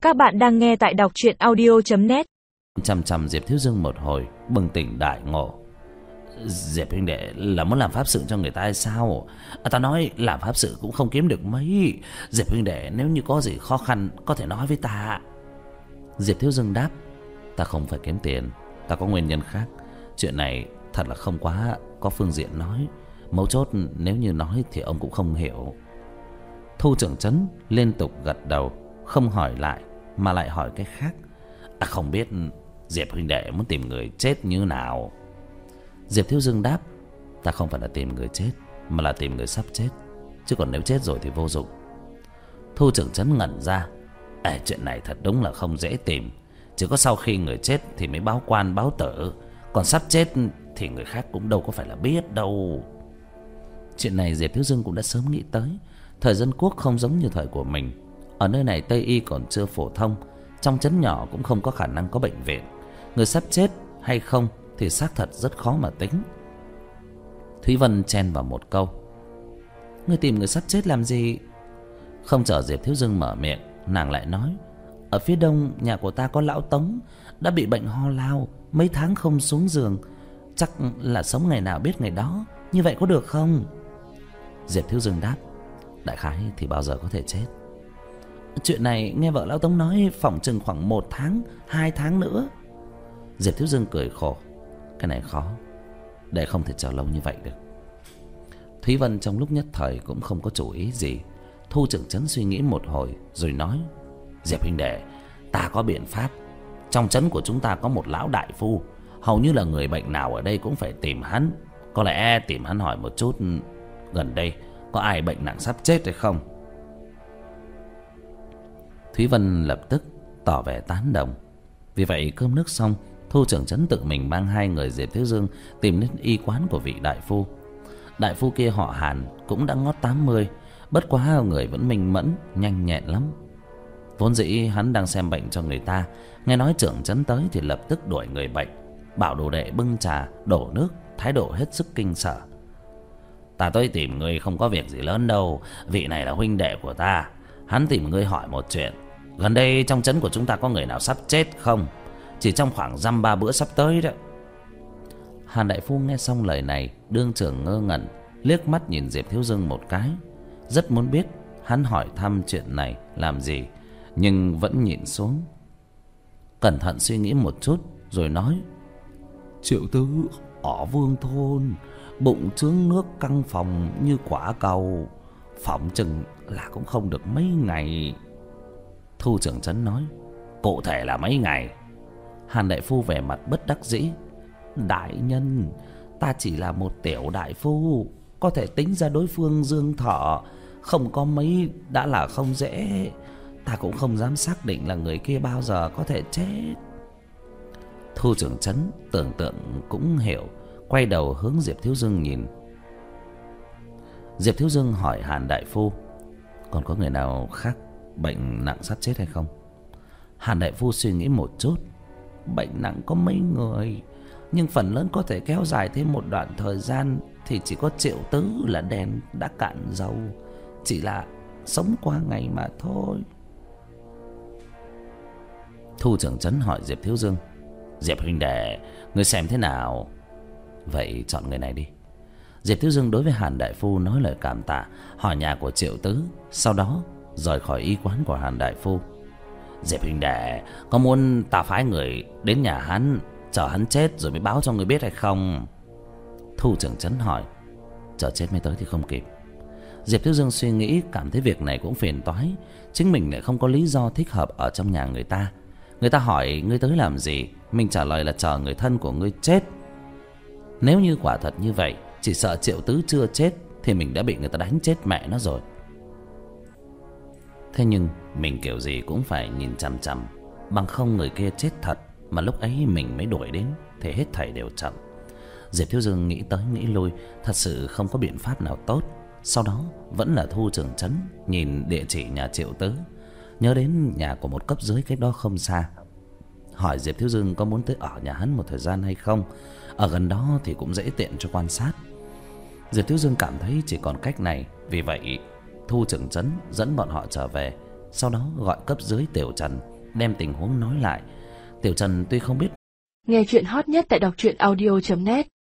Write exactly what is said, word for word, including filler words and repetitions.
Các bạn đang nghe tại đọc truyện audio chấm net. Chằm chằm Diệp Thiếu Dương một hồi, bừng tỉnh đại ngộ. Diệp huynh đệ là muốn làm pháp sự cho người ta hay sao? À, ta nói làm pháp sự cũng không kiếm được mấy. Diệp huynh đệ nếu như có gì khó khăn có thể nói với ta. Diệp Thiếu Dương đáp: Ta không phải kiếm tiền, ta có nguyên nhân khác. Chuyện này thật là không quá có phương diện nói. Mấu chốt nếu như nói thì ông cũng không hiểu. Thu trưởng trấn liên tục gật đầu, không hỏi lại mà lại hỏi cái khác. À, không biết Diệp huynh đệ muốn tìm người chết như nào? Diệp Thiếu Dương đáp: Ta không phải là tìm người chết, mà là tìm người sắp chết. Chứ còn nếu chết rồi thì vô dụng. Thu trưởng trấn ngẩn ra. À, chuyện này thật đúng là không dễ tìm. Chỉ có sau khi người chết thì mới báo quan báo tử. Còn sắp chết thì người khác cũng đâu có phải là biết đâu. Chuyện này Diệp Thiếu Dương cũng đã sớm nghĩ tới. Thời dân quốc không giống như thời của mình. Ở nơi này Tây y còn chưa phổ thông, trong trấn nhỏ cũng không có khả năng có bệnh viện. Người sắp chết hay không thì xác thật rất khó mà tính. Thúy Vân chen vào một câu: Ngươi tìm người sắp chết làm gì? Không chờ Diệp Thiếu Dương mở miệng, nàng lại nói: Ở phía đông nhà của ta có lão Tống, đã bị bệnh ho lao, mấy tháng không xuống giường. Chắc là sống ngày nào biết ngày đó. Như vậy có được không? Diệp Thiếu Dương đáp: Đại khái thì bao giờ có thể chết. Chuyện này nghe vợ lão Tống nói phỏng chừng khoảng một tháng, hai tháng nữa. Diệp Thiếu Dương cười khổ: Cái này khó, để không thể chờ lâu như vậy được. Thúy Vân trong lúc nhất thời cũng không có chủ ý gì. Thu trưởng trấn suy nghĩ một hồi rồi nói: Diệp huynh đệ, ta có biện pháp. Trong trấn của chúng ta có một lão đại phu, hầu như là người bệnh nào ở đây cũng phải tìm hắn. Có lẽ tìm hắn hỏi một chút gần đây có ai bệnh nặng sắp chết hay không. Thúy Vân lập tức tỏ vẻ tán đồng. Vì vậy cơm nước xong, Thu trưởng trấn tự mình mang hai người Diệp Thiếu Dương tìm đến y quán của vị đại phu. Đại phu kia họ Hàn, cũng đã ngót tám mươi, bất quá người vẫn minh mẫn, nhanh nhẹn lắm. Vốn dĩ hắn đang xem bệnh cho người ta, nghe nói trưởng trấn tới thì lập tức đuổi người bệnh, bảo đồ đệ bưng trà đổ nước, thái độ hết sức kinh sợ. Ta tới tìm ngươi không có việc gì lớn đâu, vị này là huynh đệ của ta. Hắn tìm ngươi hỏi một chuyện: gần đây trong trấn của chúng ta có người nào sắp chết không? Chỉ trong khoảng dăm ba bữa sắp tới đó. Hàn đại phu nghe xong lời này đương trường ngơ ngẩn, liếc mắt nhìn Diệp Thiếu Dương một cái, rất muốn biết hắn hỏi thăm chuyện này làm gì, nhưng vẫn nhịn xuống. Cẩn thận suy nghĩ một chút rồi nói: Triệu tứ ở Vương thôn, bụng trướng nước căng phòng như quả cầu, phỏng chừng là cũng không được mấy ngày. Thu trưởng trấn nói: Cụ thể là mấy ngày? Hàn đại phu vẻ mặt bất đắc dĩ: Đại nhân, ta chỉ là một tiểu đại phu, có thể tính ra đối phương dương thọ không có mấy đã là không dễ. Ta cũng không dám xác định là người kia bao giờ có thể chết. Thu trưởng trấn tưởng tượng cũng hiểu, quay đầu hướng Diệp Thiếu Dương nhìn. Diệp Thiếu Dương hỏi Hàn đại phu: Còn có người nào khác bệnh nặng sắp chết hay không? Hàn đại phu suy nghĩ một chút: Bệnh nặng có mấy người, nhưng phần lớn có thể kéo dài thêm một đoạn thời gian thì chỉ có Triệu tứ là đèn đã cạn dầu, chỉ là sống qua ngày mà thôi. Thu trưởng trấn hỏi Diệp Thiếu Dương: Diệp huynh đệ, ngươi xem thế nào? Vậy chọn người này đi. Diệp Thiếu Dương đối với Hàn đại phu nói lời cảm tạ, hỏi nhà của Triệu tứ, sau đó rời khỏi y quán của Hàn đại phu. Diệp huynh đệ, có muốn ta phái người đến nhà hắn, chờ hắn chết rồi mới báo cho người biết hay không? Thu trưởng trấn hỏi: Chờ chết mới tới thì không kịp. Diệp Thiếu Dương suy nghĩ, cảm thấy việc này cũng phiền toái. Chính mình lại không có lý do thích hợp ở trong nhà người ta. Người ta hỏi ngươi tới làm gì, mình trả lời là chờ người thân của ngươi chết. Nếu như quả thật như vậy, chỉ sợ Triệu tứ chưa chết thì mình đã bị người ta đánh chết mẹ nó rồi. Thế nhưng mình kiểu gì cũng phải nhìn chằm chằm, bằng không người kia chết thật mà lúc ấy mình mới đuổi đến thì hết thảy đều chậm. Diệp Thiếu Dương nghĩ tới nghĩ lui, thật sự không có biện pháp nào tốt. Sau đó vẫn là Thu trưởng trấn nhìn địa chỉ nhà Triệu tứ, nhớ đến nhà của một cấp dưới cách đó không xa, hỏi Diệp Thiếu Dương có muốn tới ở nhà hắn một thời gian hay không. Ở gần đó thì cũng dễ tiện cho quan sát. Diệp Thiếu Dương cảm thấy chỉ còn cách này, vì vậy Thu trưởng trấn dẫn bọn họ trở về, sau đó gọi cấp dưới Tiểu Trần đem tình huống nói lại. Tiểu Trần tuy không biết. Nghe chuyện hot nhất tại đọc truyện audio chấm net.